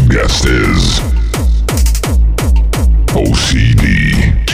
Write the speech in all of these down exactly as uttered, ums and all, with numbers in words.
guest is O C D.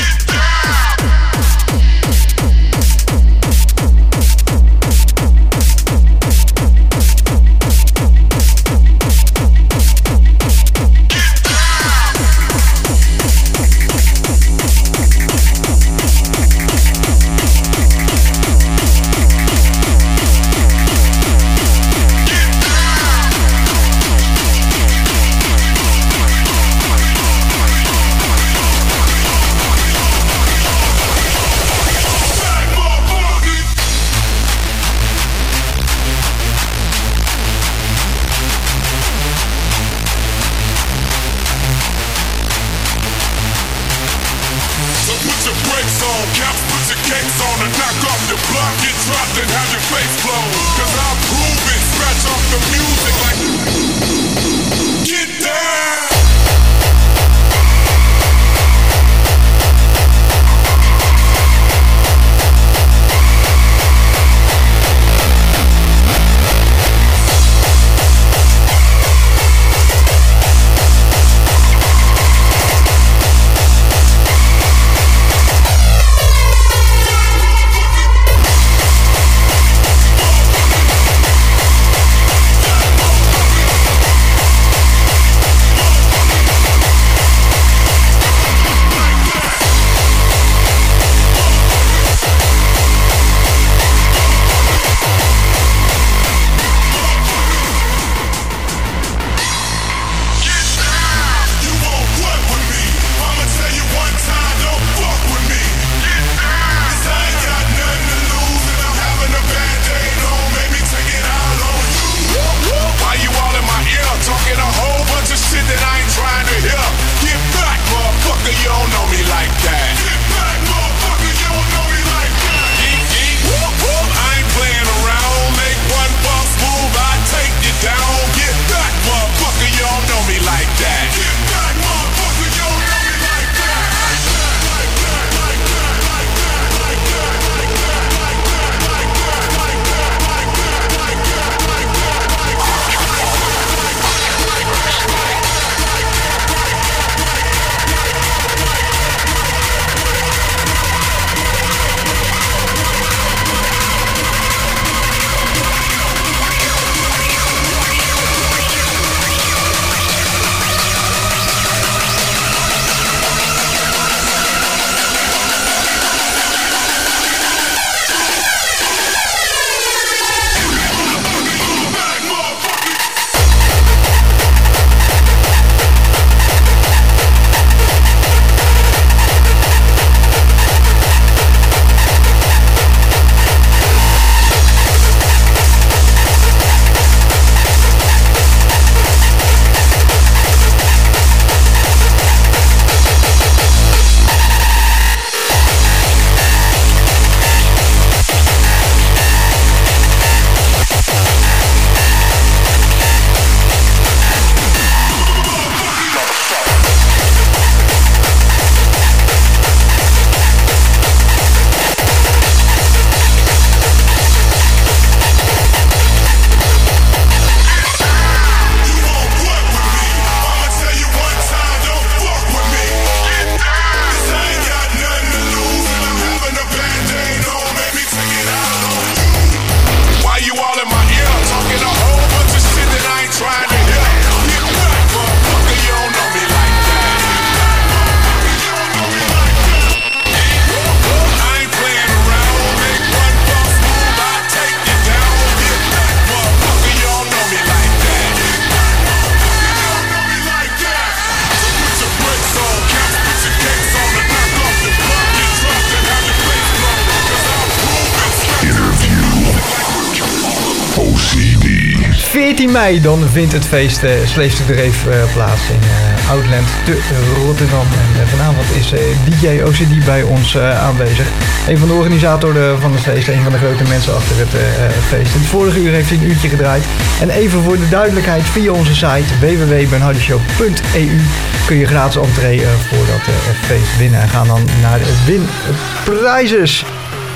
veertien mei dan vindt het feest uh, Sleefstuk de Reef uh, plaats in uh, Outland te Rotterdam. En uh, vanavond is uh, D J O C D bij ons uh, aanwezig. Een van de organisatoren van het feest, een van de grote mensen achter het uh, feest. In het vorige uur heeft hij een uurtje gedraaid. En even voor de duidelijkheid, via onze site w w w punt ben hardy show punt e u kun je gratis entree uh, voor dat uh, feest winnen. En gaan dan naar de win prijzes.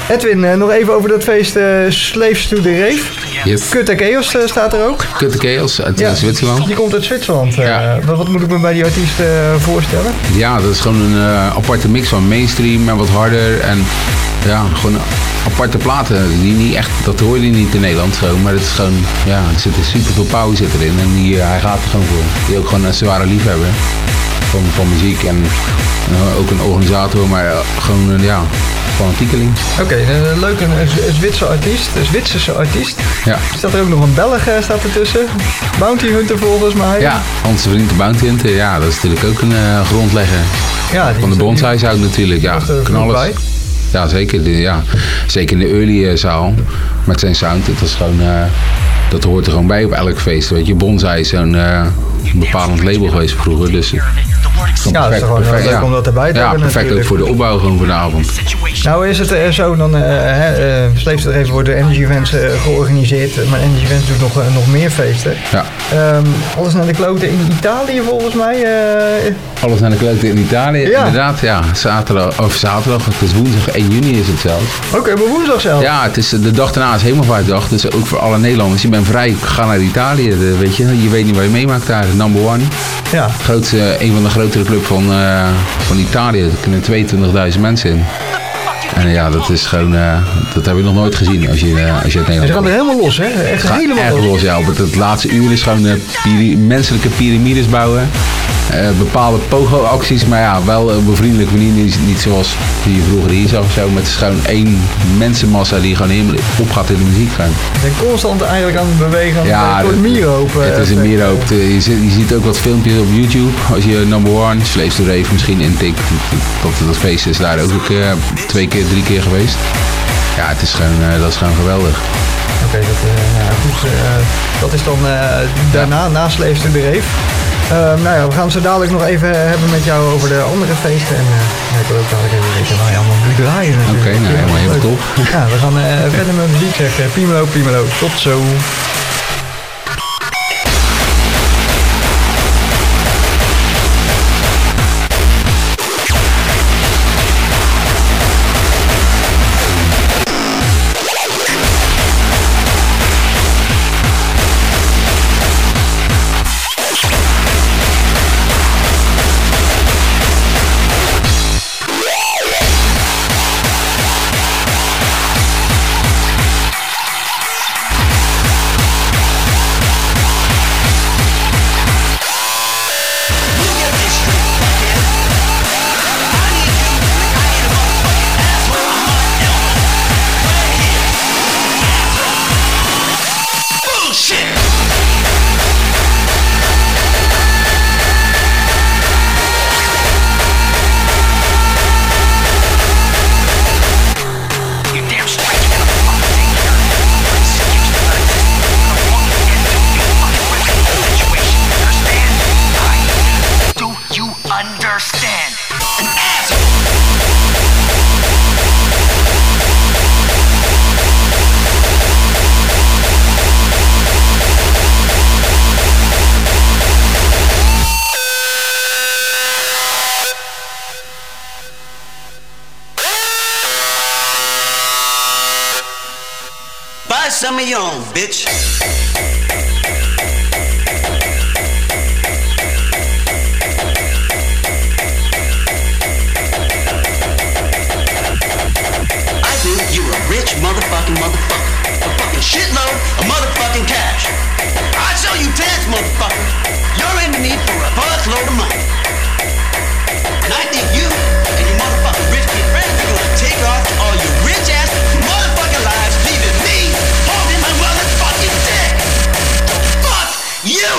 Edwin, uh, nog even over dat feest uh, Slaves to the Rave. Yes. Kut Chaos uh, staat er ook. Kut Chaos uit ja, Zwitserland. Die komt uit Zwitserland. Uh, ja. wat, wat moet ik me bij die artiest uh, voorstellen? Ja, dat is gewoon een uh, aparte mix van mainstream en wat harder. En ja, gewoon aparte platen. Die niet echt, dat hoor je niet in Nederland zo. Maar het is gewoon, ja, er zit super veel power zit erin. En die, uh, hij gaat er gewoon voor. Die ook gewoon een zware liefhebber van, van muziek. En uh, ook een organisator, maar uh, gewoon, uh, ja, fanatiekeling. Oké, okay, uh, leuk. Een, een Zwitser artiest, een Zwitserse artiest. Ja. Staat er ook nog een Belg uh, staat ertussen? Bounty Hunter volgens mij. Ja, onze vriend de Bounty Hunter. Ja, dat is natuurlijk ook een uh, grondlegger. Ja, van de bonsai zou ik natuurlijk. Ja, knallers. Ja, zeker. Ja. Zeker in de early uh, zaal. Met zijn sound. Het was gewoon, uh, dat hoort er gewoon bij op elk feest. Weet je, Bonsai is zo'n uh, bepalend label geweest vroeger. Dus uh, ja, het is gewoon perfect, leuk ja. om dat erbij te ja, hebben. Ja, perfect natuurlijk. Ook voor de opbouw gewoon voor de avond. Nou is het uh, zo, dan uh, uh, Slaves to the Rave worden Energy Events uh, georganiseerd. Maar Energy Events doet nog, uh, nog meer feesten. Ja. Um, alles naar de kloten in Italië volgens mij. Uh, Alles naar de kloten in Italië, ja. Inderdaad. Ja, zaterdag, of zaterdag, het is woensdag één juni is het zelfs. Oké, okay, maar woensdag zelf? Ja, het is, de dag daarna is Hemelvaartdag. Dus ook voor alle Nederlanders. Je bent vrij, ga naar Italië. De, weet je, je weet niet wat je meemaakt daar. Number one. Ja. Grootste, een van de grotere clubs van, uh, van Italië. Er kunnen tweeëntwintigduizend mensen in. En ja, dat is gewoon, uh, dat heb je nog nooit gezien als je, uh, als je het Nederland. Ze gaan er helemaal los, hè? Echt Ga, helemaal echt los. los. Ja, op het, het laatste uur is gewoon uh, piri- menselijke piramides bouwen. Uh, bepaalde pogo-acties, maar ja, wel op een vriendelijke manier. Niet, niet zoals die je vroeger hier zag of zo. Maar het is gewoon één mensenmassa die gewoon helemaal opgaat in de muziek. Gewoon. Ze zijn constant eigenlijk aan het bewegen. Ja, het wordt mierenhoop. Het is een mierenhoop. Je, je ziet ook wat filmpjes op YouTube. Als je Number One, Slaves to the Rave misschien intikt. Dat, dat feest is daar ook uh, twee keer, drie keer geweest. Ja, het is gewoon, uh, dat is gewoon geweldig. Oké, okay, dat, uh, ja, goed, uh, dat is dan uh, daarna, ja. na Slaves to the Rave. Uh, nou ja, we gaan het zo dadelijk nog even hebben met jou over de andere feesten. En uh, ja, ik wil ook dadelijk even weten waar je allemaal moet draaien. Oké, okay, nou helemaal heel top. Ja, we gaan uh, verder met muziek zeggen. Piemelo, Piemelo, tot zo. Some of your own, bitch. I think you a rich motherfucking motherfucker. A fucking shitload of motherfucking cash. I sell you dance, motherfucker. You're in the need for a fuckload of money. And I think you and your motherfucking rich kid friends are gonna take off to all your rich ass motherfucking lives, leaving me holding my motherfucking dick. Fuck you!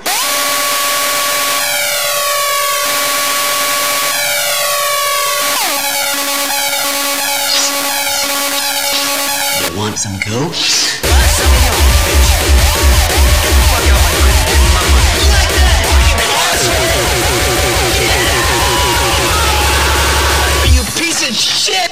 You want some coke? Buy some of your own, bitch. Fuck y'all like this, getting my money. You like that? You piece of shit!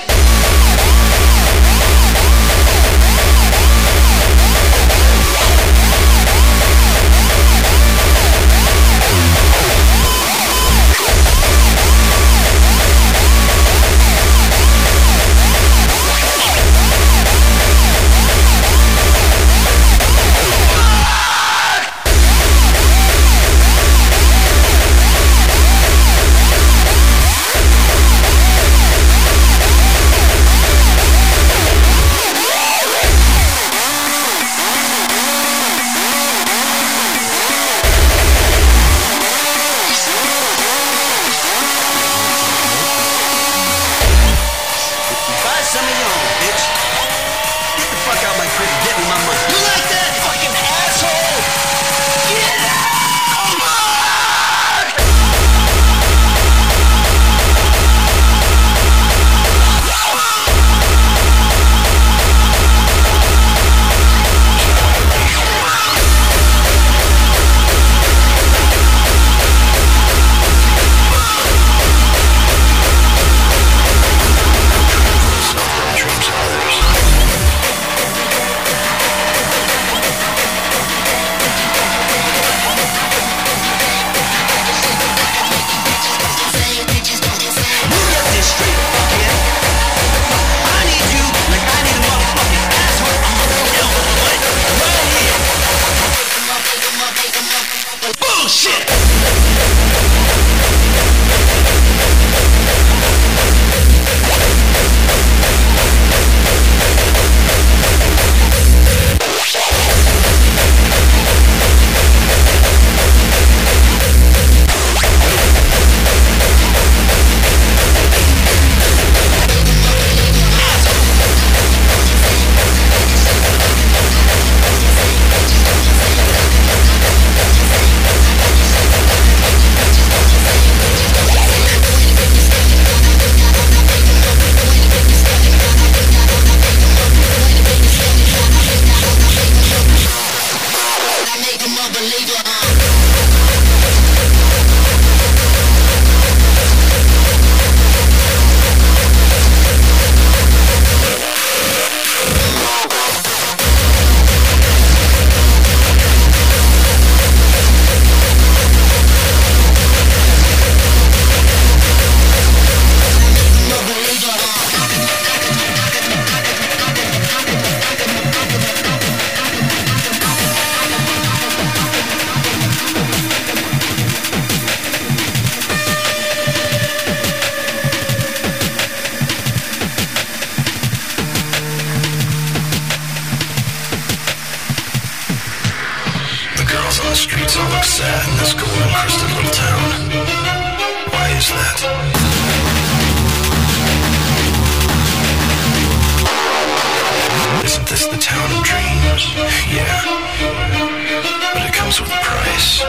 Yeah, but it comes with a price.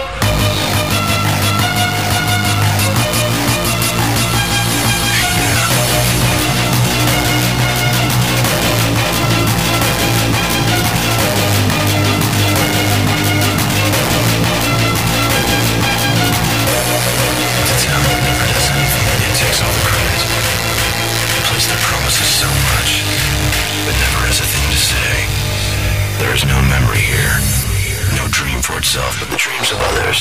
So much, but never has a thing to say. There is no memory here, no dream for itself, but the dreams of others.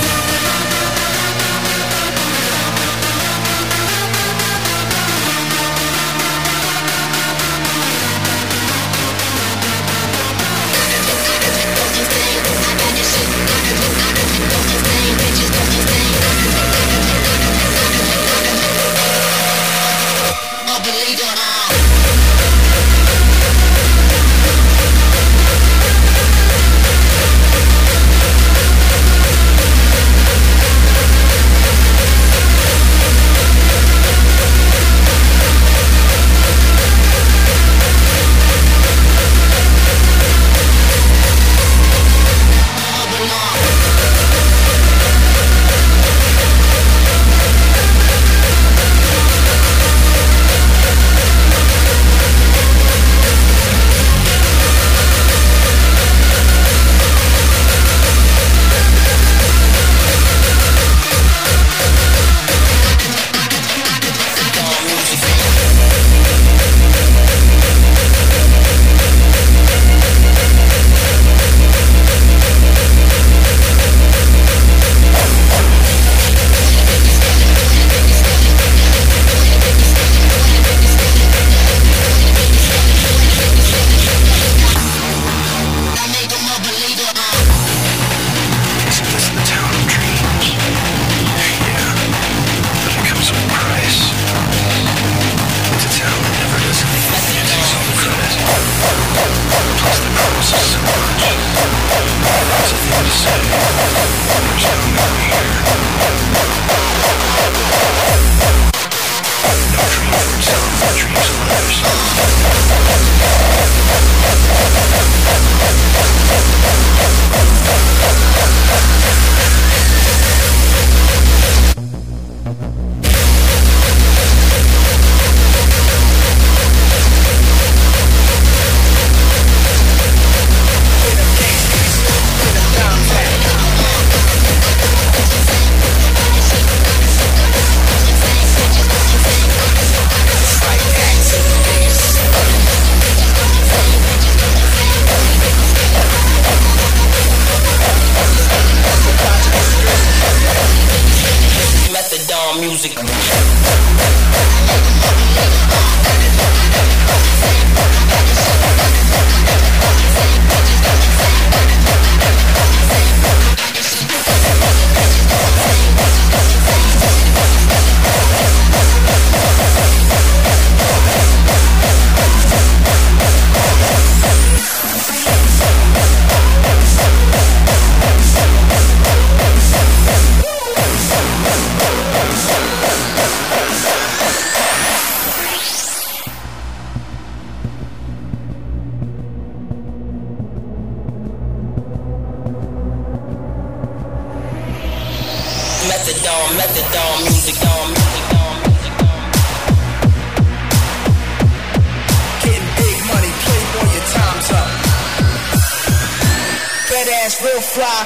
Methadone, methadone, music on, music on, music on. Getting big money, playboy, your time's up. Fat ass, real fly.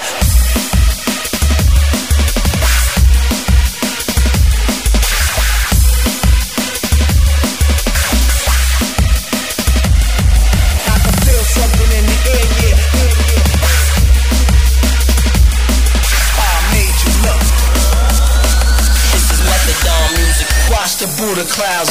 Watch the Buddha clouds.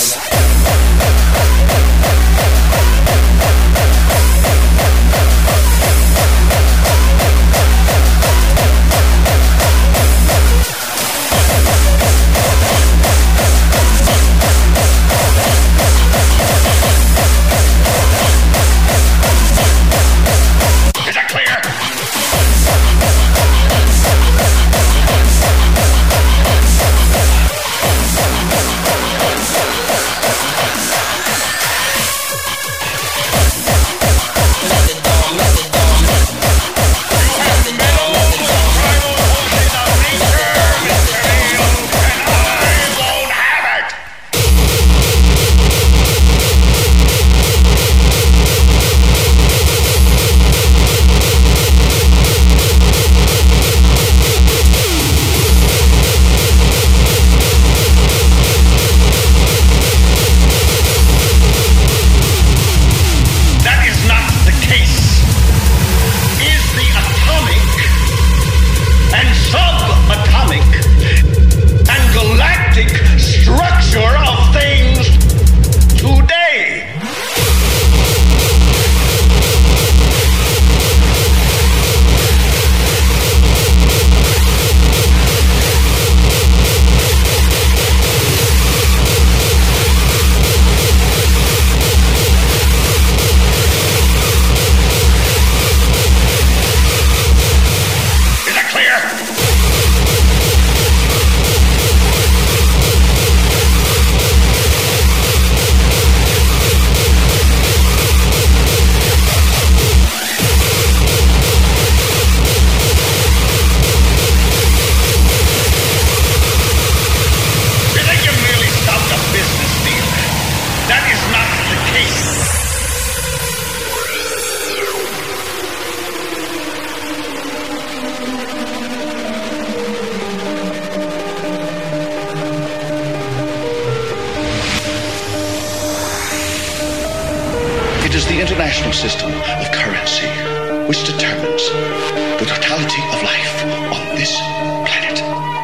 It is the international system of currency which determines the totality of life on this planet.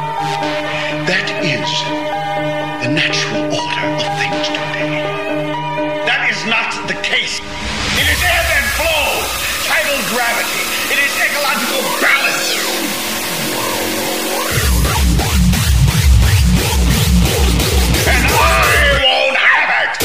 That is the natural order of things today. That is not the case. It is ebb and flow, tidal gravity. It is ecological balance. And I won't have it!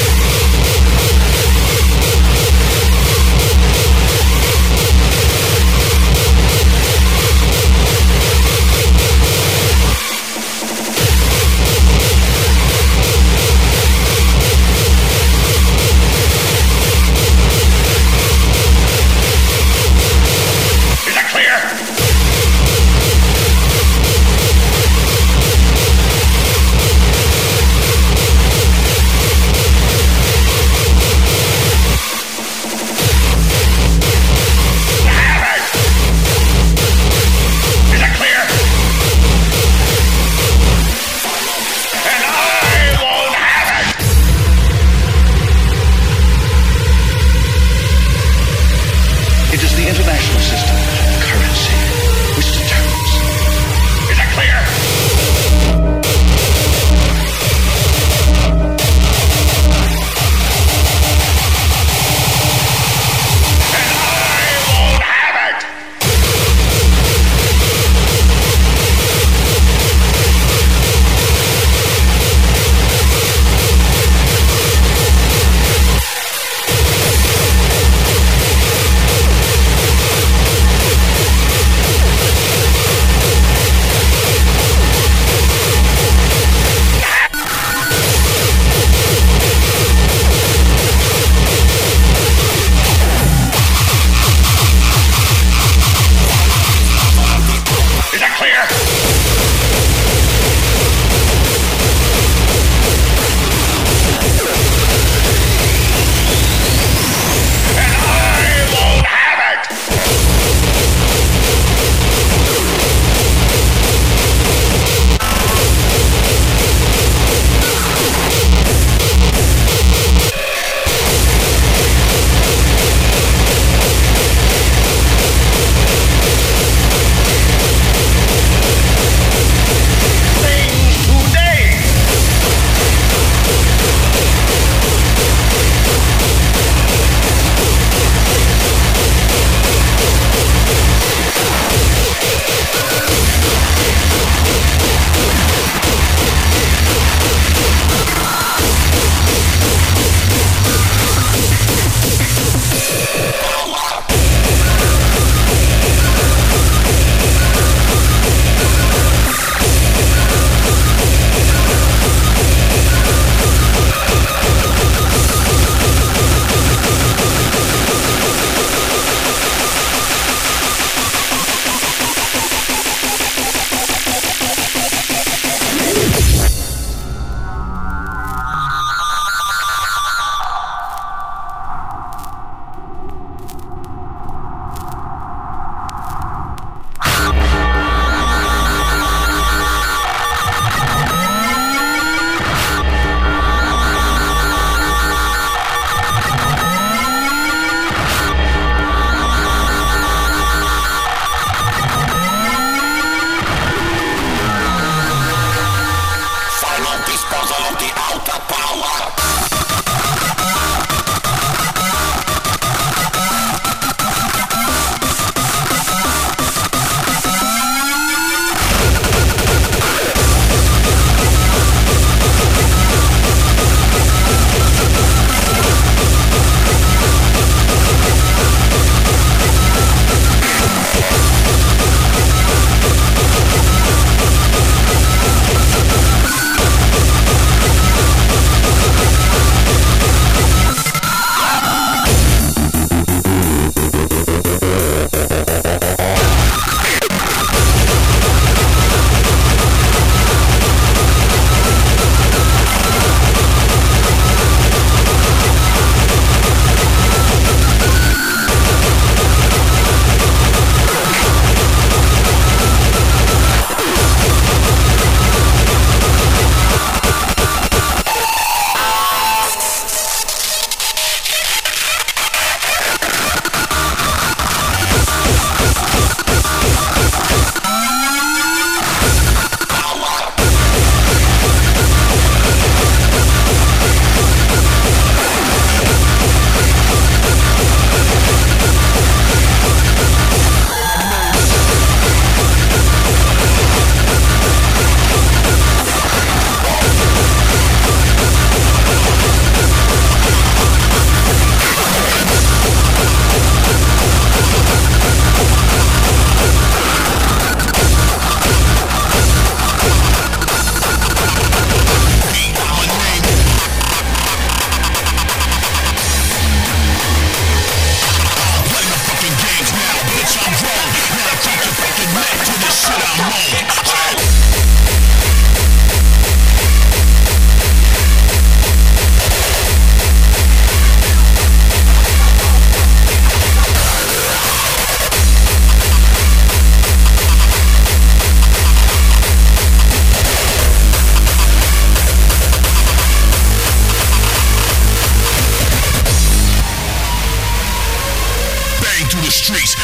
streets.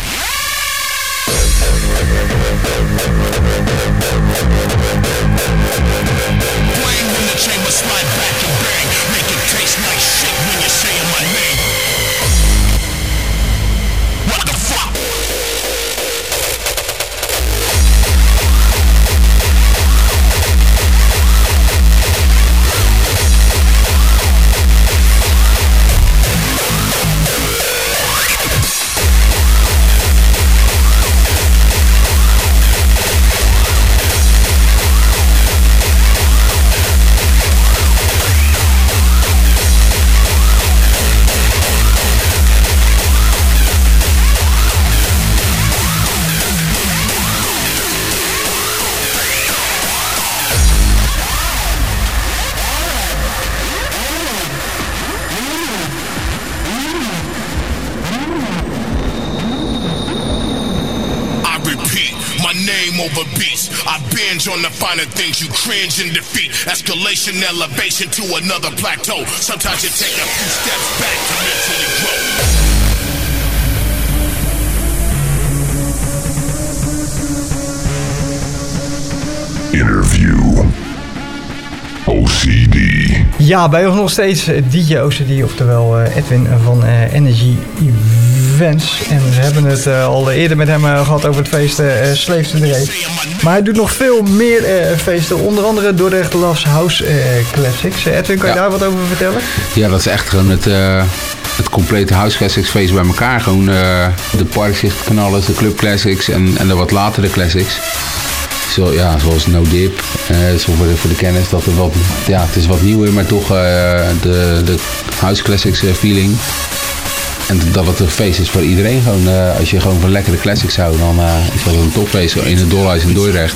Blame in the chamber, slide back and bang. Make it taste nice shit when you're saying my name. What the fuck? Over beats, I binge on the finer things, you cringe in defeat. Escalation, elevation to another plateau. Sometimes you take a few steps back to mentally grow. Interview. O C D. Ja, bij ons nog steeds D J O C D, oftewel uh, Edwin van uh, Energy Events. En we hebben het uh, al eerder met hem uh, gehad over het feest uh, Slave to the Rave. Maar hij doet nog veel meer uh, feesten, onder andere Dordrecht Loves House uh, Classics. Uh, Edwin, kan je ja. daar wat over vertellen? Ja, dat is echt gewoon het, uh, het complete House Classics feest bij elkaar. Gewoon uh, de Parkzicht knallen, de Club Classics en, en de wat latere Classics. Zo, ja, zoals No Dip, uh, zo voor, de, voor de kennis dat er wat, ja, het is wat nieuwer, maar toch uh, de, de House Classics uh, feeling. En dat het een feest is voor iedereen. Gewoon, uh, als je gewoon van lekkere classics houdt, dan uh, is dat een topfeest in het Dolhuis in Dordrecht.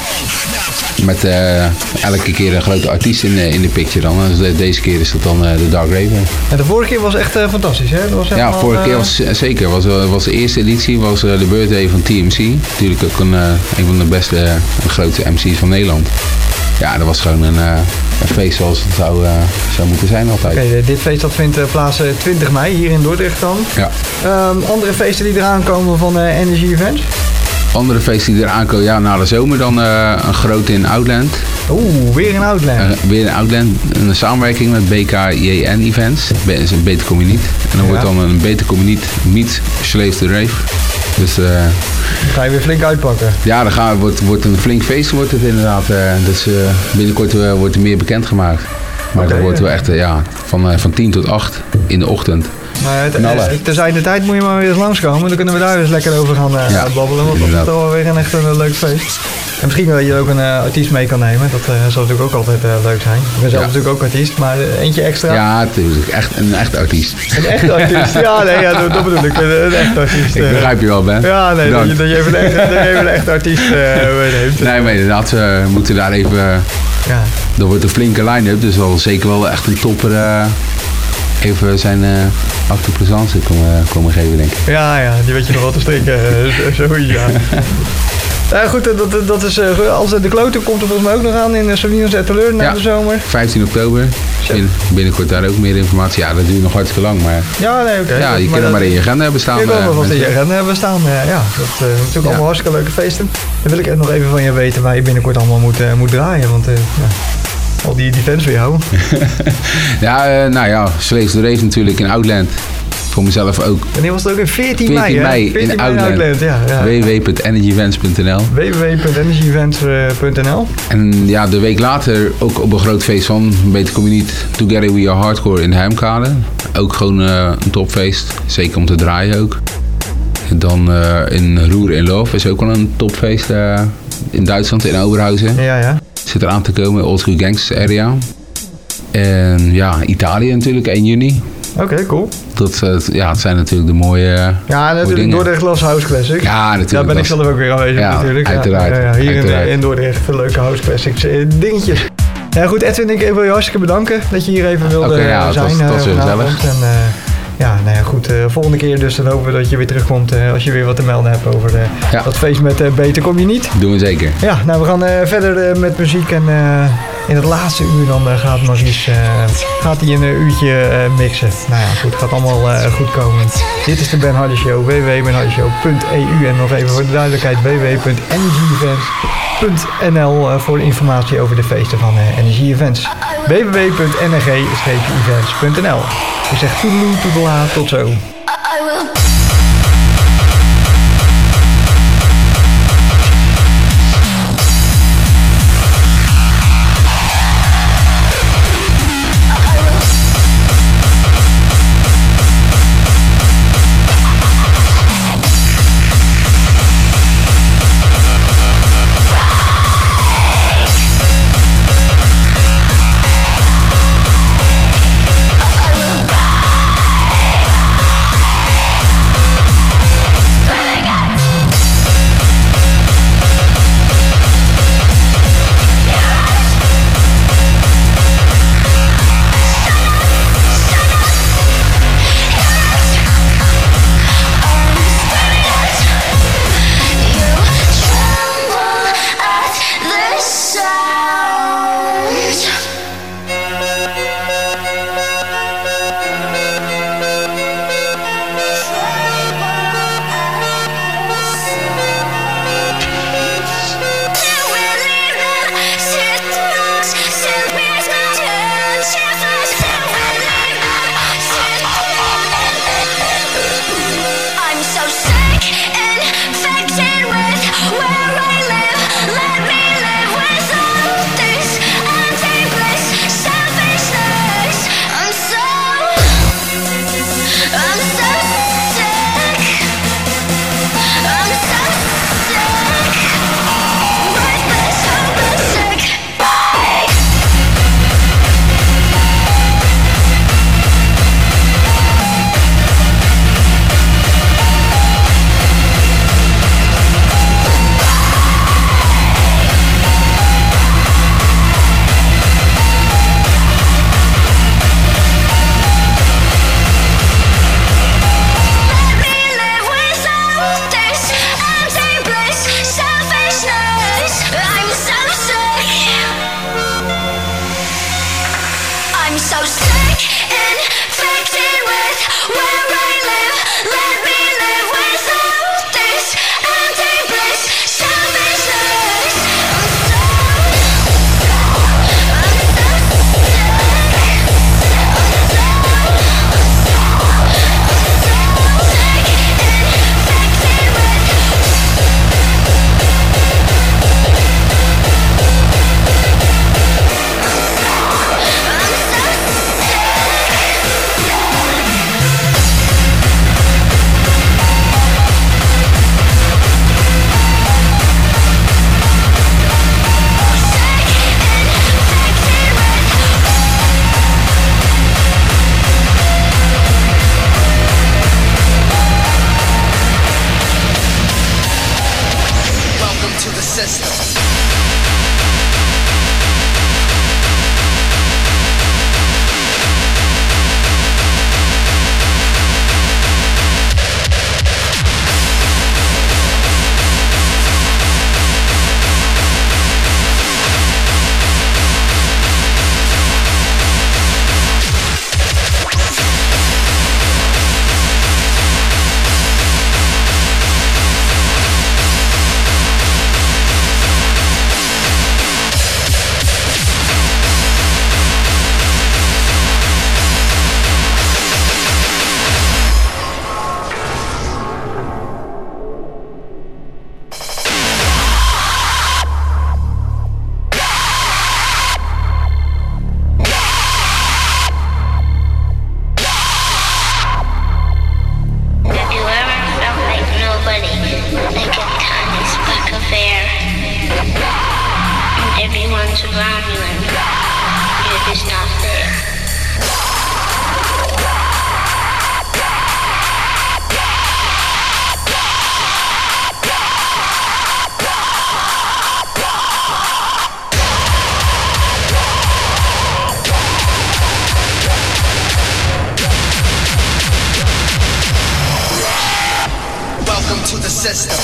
Met uh, elke keer een grote artiest in, uh, in de picture dan. Dus de, deze keer is dat dan uh, de Dark Raven. En de vorige keer was echt uh, fantastisch, hè? Dat was ja, de vorige uh... keer was uh, zeker. Was, uh, was de eerste editie, was uh, de birthday van T M C. Natuurlijk ook een, uh, een van de beste en uh, grootste M C's van Nederland. Ja, dat was gewoon een, uh, een feest zoals het zou, uh, zou moeten zijn altijd. Oké, okay, dit feest dat vindt uh, plaats uh, twintig mei hier in Dordrecht dan. Ja. Um, andere feesten die eraan komen van uh, Energy Events? Andere feesten die eraan komen, ja, na de zomer dan uh, een grote in Outland. Oeh, weer in Outland. Uh, weer in Outland, een samenwerking met B K J N Events. Dat is een Beter Communiet. En dan ja. wordt dan een Beter Communiet meets Slave to the Rave. Dus uh, dan ga je weer flink uitpakken. Ja, dan gaan, wordt, wordt een flink feest wordt het inderdaad. Uh, dus uh, binnenkort uh, wordt er meer bekendgemaakt. Maar okay, dat wordt wel echt uh, ja, van, uh, van tien tot acht in de ochtend. Maar het, uh, terzijde de tijd moet je maar weer eens langskomen. Dan kunnen we daar eens lekker over gaan uh, ja, babbelen. Want dat is toch wel weer een echt een leuk feest. En misschien dat je ook een uh, artiest mee kan nemen. Dat uh, zal natuurlijk ook altijd uh, leuk zijn. Ik ben zelf ja. natuurlijk ook artiest, maar uh, eentje extra. Ja, natuurlijk. Echt, een echt artiest. Een echt artiest? Ja, nee, ja, dat, dat bedoel ik. Een, een echt artiest. Uh. Ik begrijp je wel, Ben. Ja, nee, dat je, dat je even een echt, dat je even een echt artiest uh, neemt. Nee, maar inderdaad, we uh, moeten daar even... Uh, ja. Er wordt een flinke line-up, dus wel zeker wel echt een topper... Uh, even zijn uh, acte présence komen, komen geven, denk ik. Ja, ja, die weet je nog wel te strikken. Zoiets, ja. Uh, goed, dat, dat is, uh, als de klote komt er volgens mij ook nog aan in Soninos Atelier na ja, de zomer. vijftien oktober. Bin, binnenkort daar ook meer informatie. Ja, dat duurt nog hartstikke lang, maar... Ja, nee, oké. Okay. Ja, je kan er maar in je agenda hebben staan. Je kan er wel in je agenda hebben staan, uh, ja. Dat uh, zijn natuurlijk ja. allemaal hartstikke leuke feesten. Dan wil ik nog even van je weten waar je binnenkort allemaal moet, uh, moet draaien, want... Uh, ja. Al die events weer houden. ja, uh, nou ja, Slave to the Rave natuurlijk in Outland. Voor mezelf ook. Wanneer was het ook in veertien mei? veertien mei in Outland. Outland ja, ja. w w w punt energy events punt n l w w w punt energy events punt n l En ja, de week later ook op een groot feest van Beter Communiet Together We Are Hardcore in de Heimkade. Ook gewoon uh, een topfeest. Zeker om te draaien ook. En dan uh, in Roer in Love is ook wel een topfeest uh, in Duitsland, in Oberhausen. Ja, ja. Zit eraan te komen, Old School Gangsters Area. En ja, Italië natuurlijk, één juni. Oké, okay, cool. Dat, uh, ja, het zijn natuurlijk de mooie uh, Ja, natuurlijk Dordrecht Loves House Classics. Ja, natuurlijk. Daar ben ik zelf ook weer aanwezig ja, natuurlijk. Uiteraard. Ja, ja, hier uiteraard. In, in Dordrecht, leuke House Classics uh, dingetjes. Ja goed, Edwin, ik wil je hartstikke bedanken dat je hier even wilde okay, ja, zijn. Oké, ja, dat was heel gezellig. En, uh, ja, nou ja, goed. Uh, volgende keer dus dan hopen we dat je weer terugkomt uh, als je weer wat te melden hebt over uh, ja. dat feest met uh, Beter Kom Je Niet. Doen we zeker. Ja, nou we gaan uh, verder uh, met muziek en uh, In het laatste uur dan uh, gaat Maurice uh, gaat hij een uh, uurtje uh, mixen. Nou ja, goed, het gaat allemaal uh, goed komen. Dit is de Ben Hardy Show, w w w punt ben hardy show punt e u en nog even voor de duidelijkheid w w w punt energy events punt n l uh, voor de informatie over de feesten van uh, Energy Events. w w w punt n r g events punt n l. Ik zeg toedeloe, toedela, tot zo.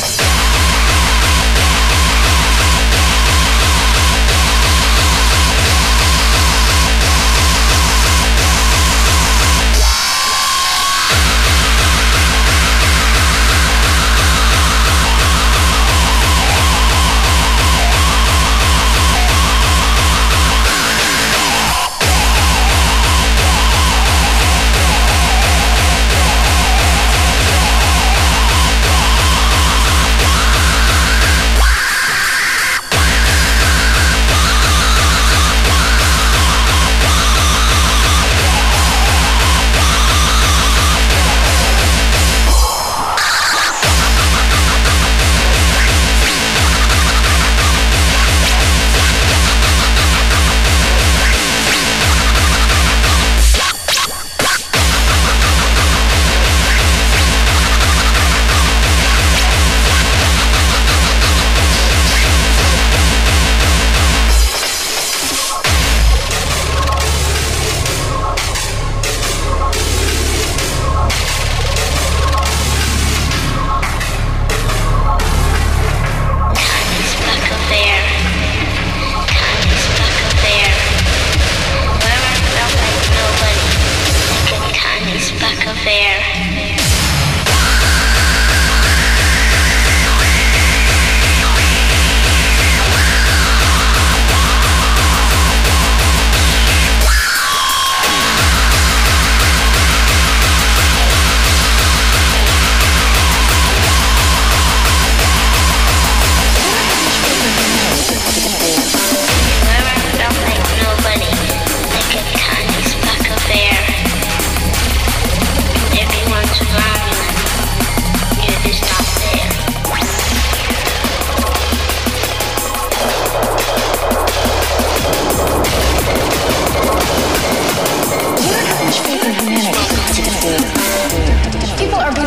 system.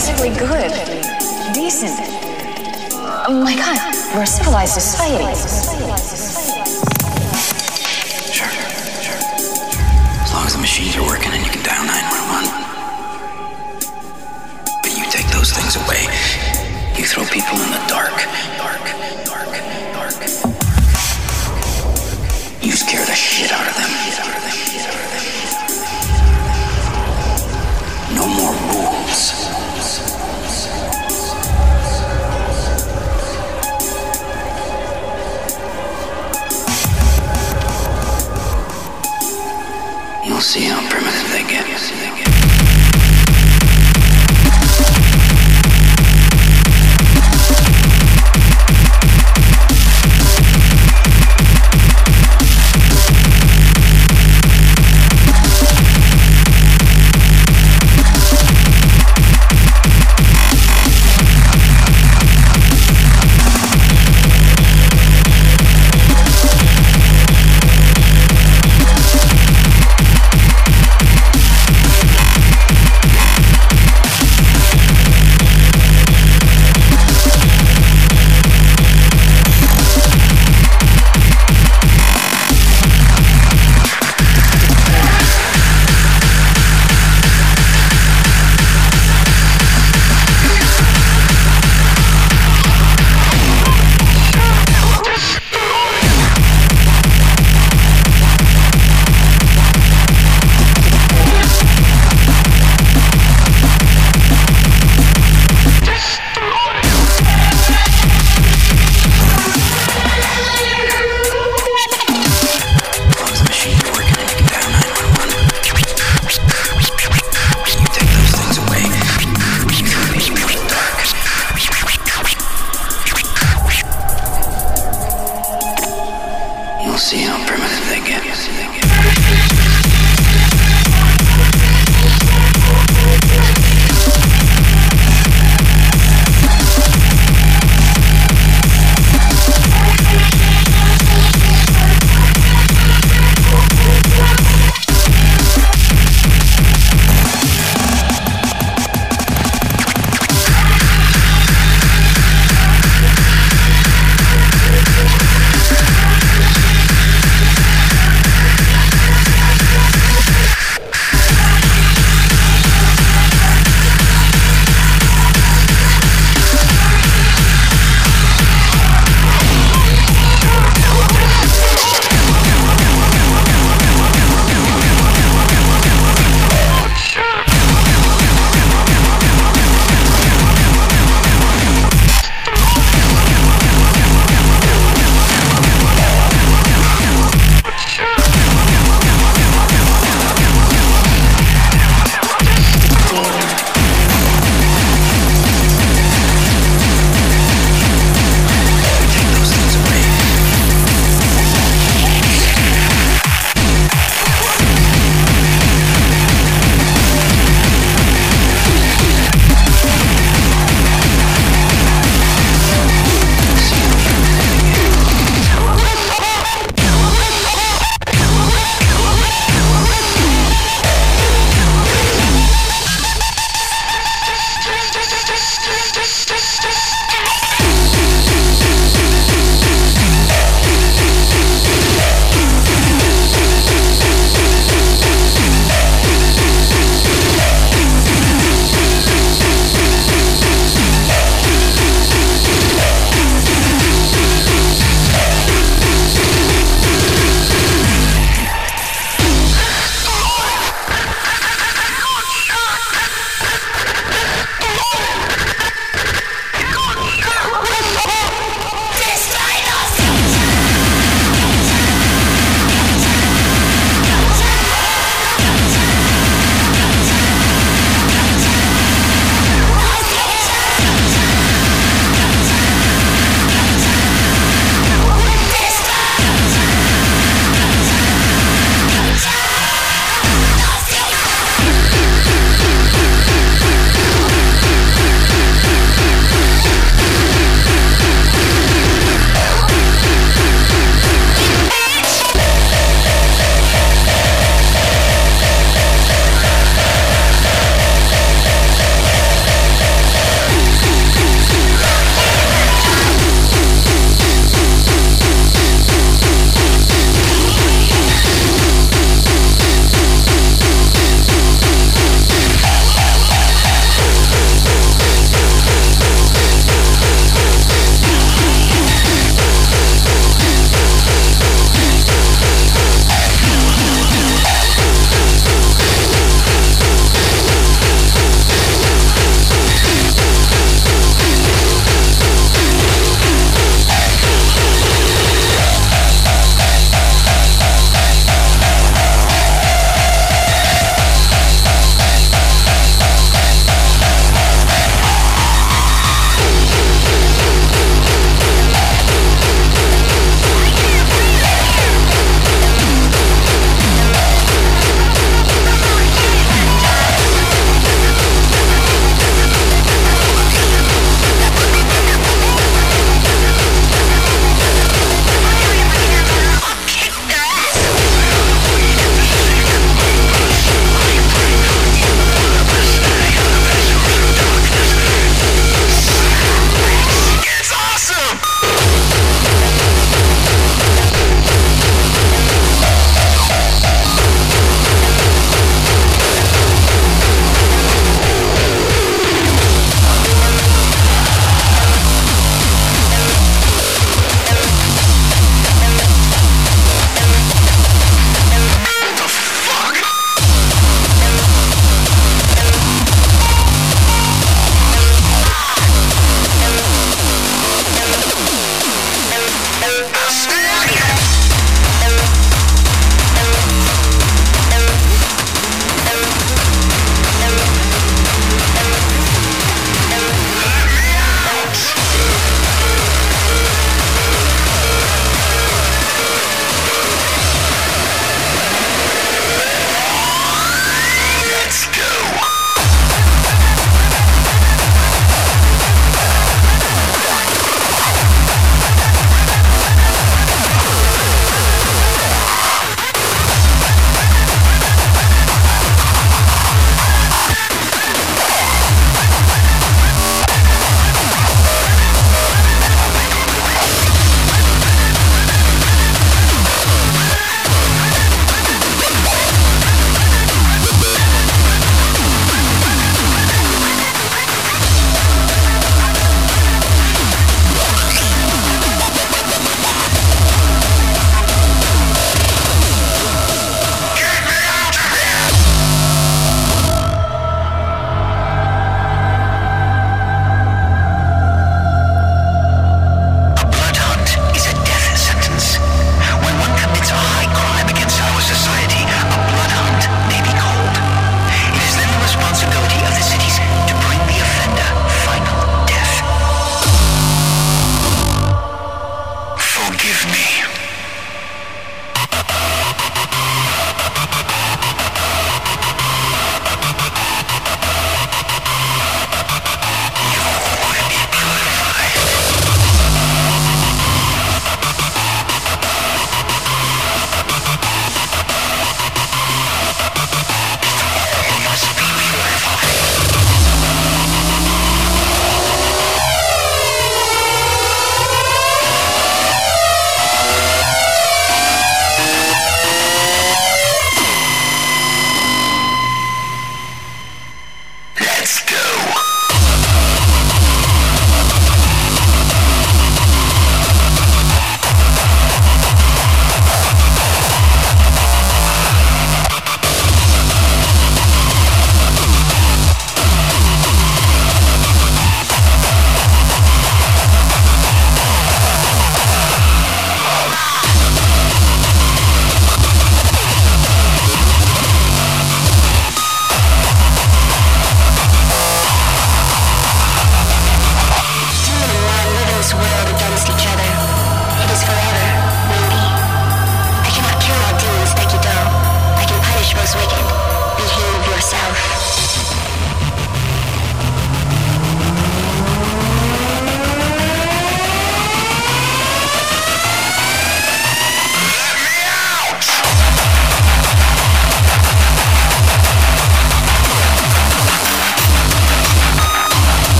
basically good, decent. Oh my God, we're a civilized society. Sure, sure. As long as the machines are working and you can dial nine one one. But you take those things away, you throw people in the dark, dark, dark, dark. You scare the shit out of them. No more rules. You'll see how primitive they get.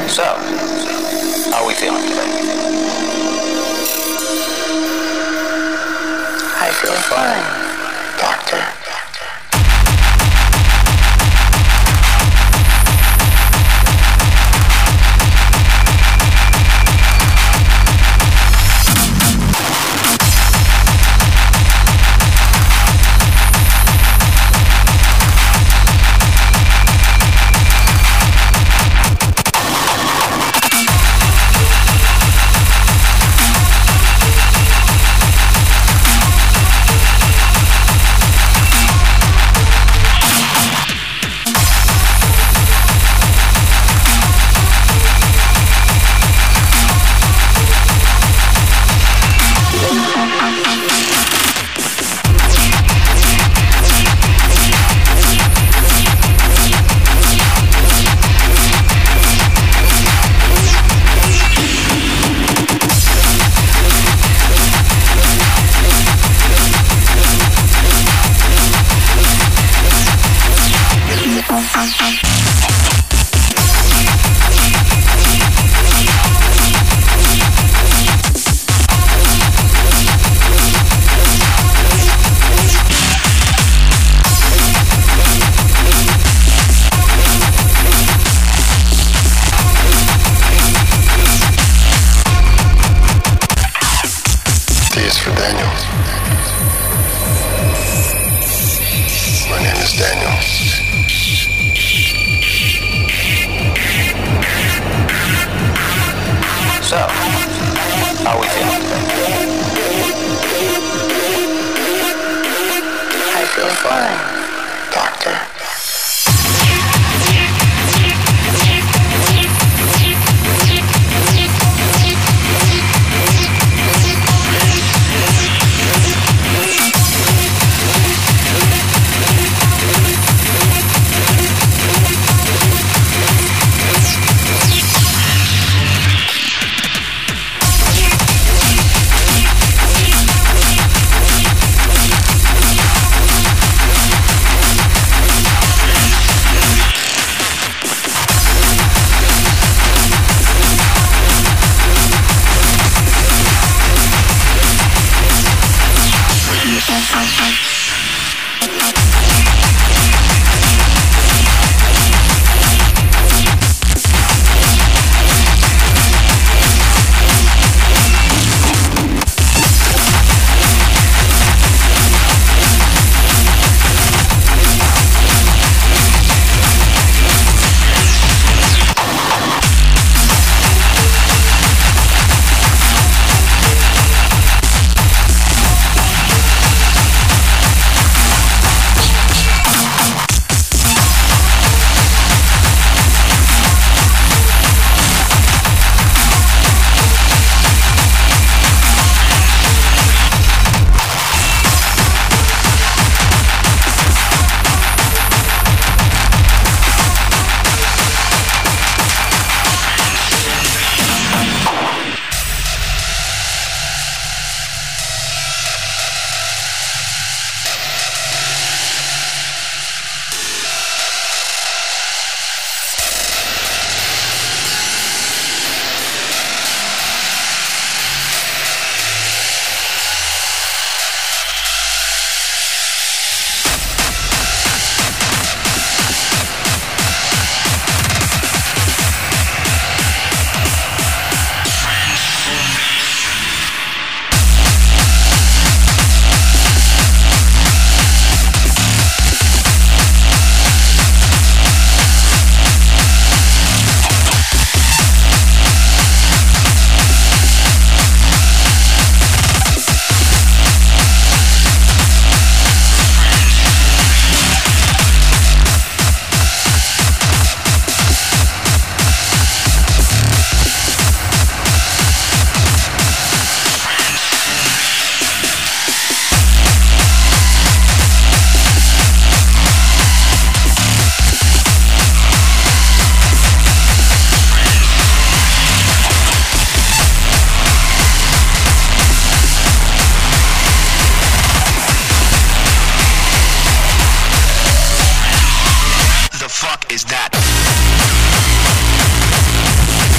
So, how are we feeling today? I feel fine, Doctor. is that?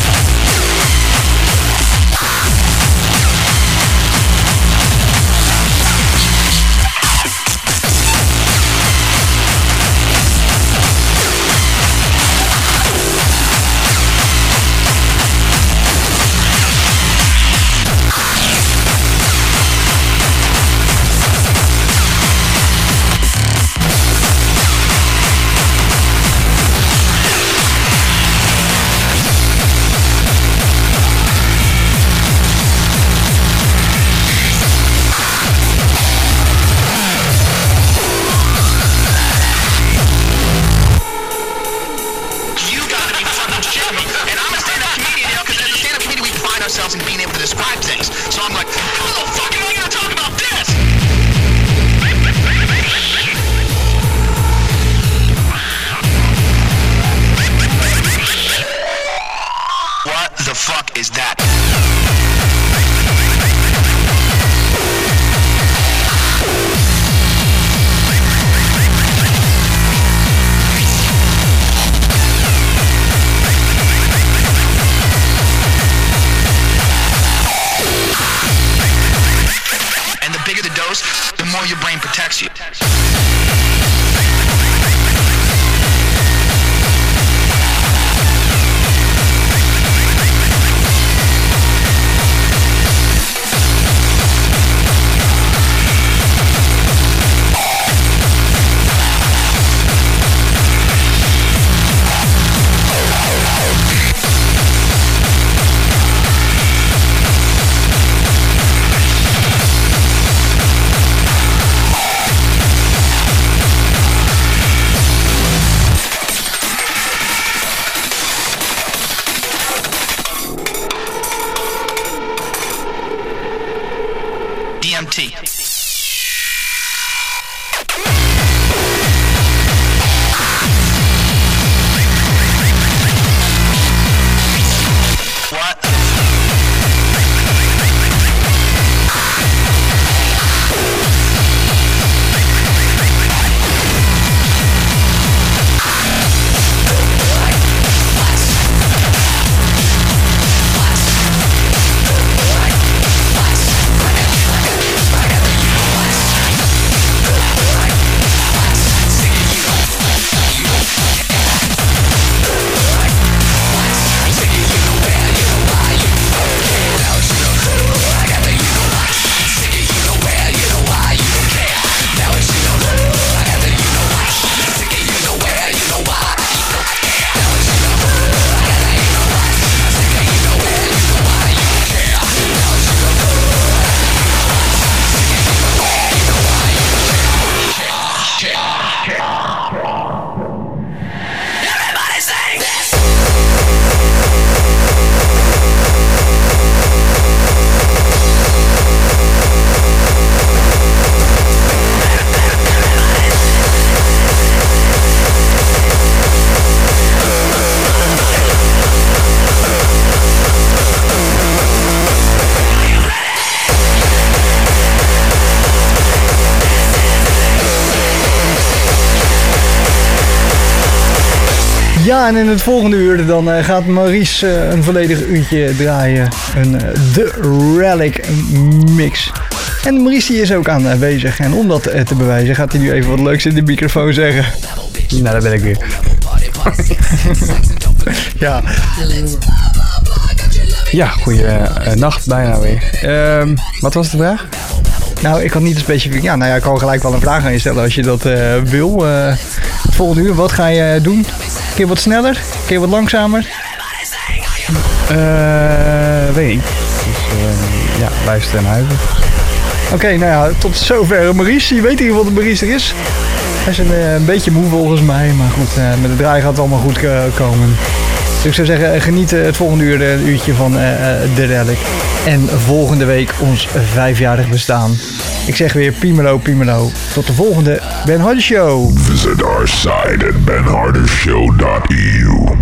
fuck is that? And the bigger the dose, the more your brain protects you. D M T. Ja, en in het volgende uur dan uh, gaat Maurice uh, een volledig uurtje draaien. Een uh, The Relic mix. En Maurice die is ook aanwezig. En om dat uh, te bewijzen gaat hij nu even wat leuks in de microfoon zeggen. Nou, daar ben ik weer. Ja. Ja, goeie uh, nacht bijna weer. Uh, wat was de vraag? Nou, ik had niet een specifiek... Ja, nou ja, ik kan gelijk wel een vraag aan je stellen als je dat uh, wil. Uh, het volgende uur, wat ga je doen? Een keer wat sneller? Een keer wat langzamer? Uh, weet ik niet. Dus uh, ja, luister en huiven. Oké, okay, nou ja, tot zover. Maurice, je weet in ieder geval dat Maurice er is. Hij is een, uh, een beetje moe volgens mij, maar goed, uh, met de draai gaat het allemaal goed uh, komen. Dus ik zou zeggen, geniet uh, het volgende uur, een uurtje van uh, uh, The Relic. En volgende week ons vijfjarig bestaan. Ik zeg weer Piemelo, Piemelo. Tot de volgende Ben Harder Show. Visit our site at ben harder show dot e u.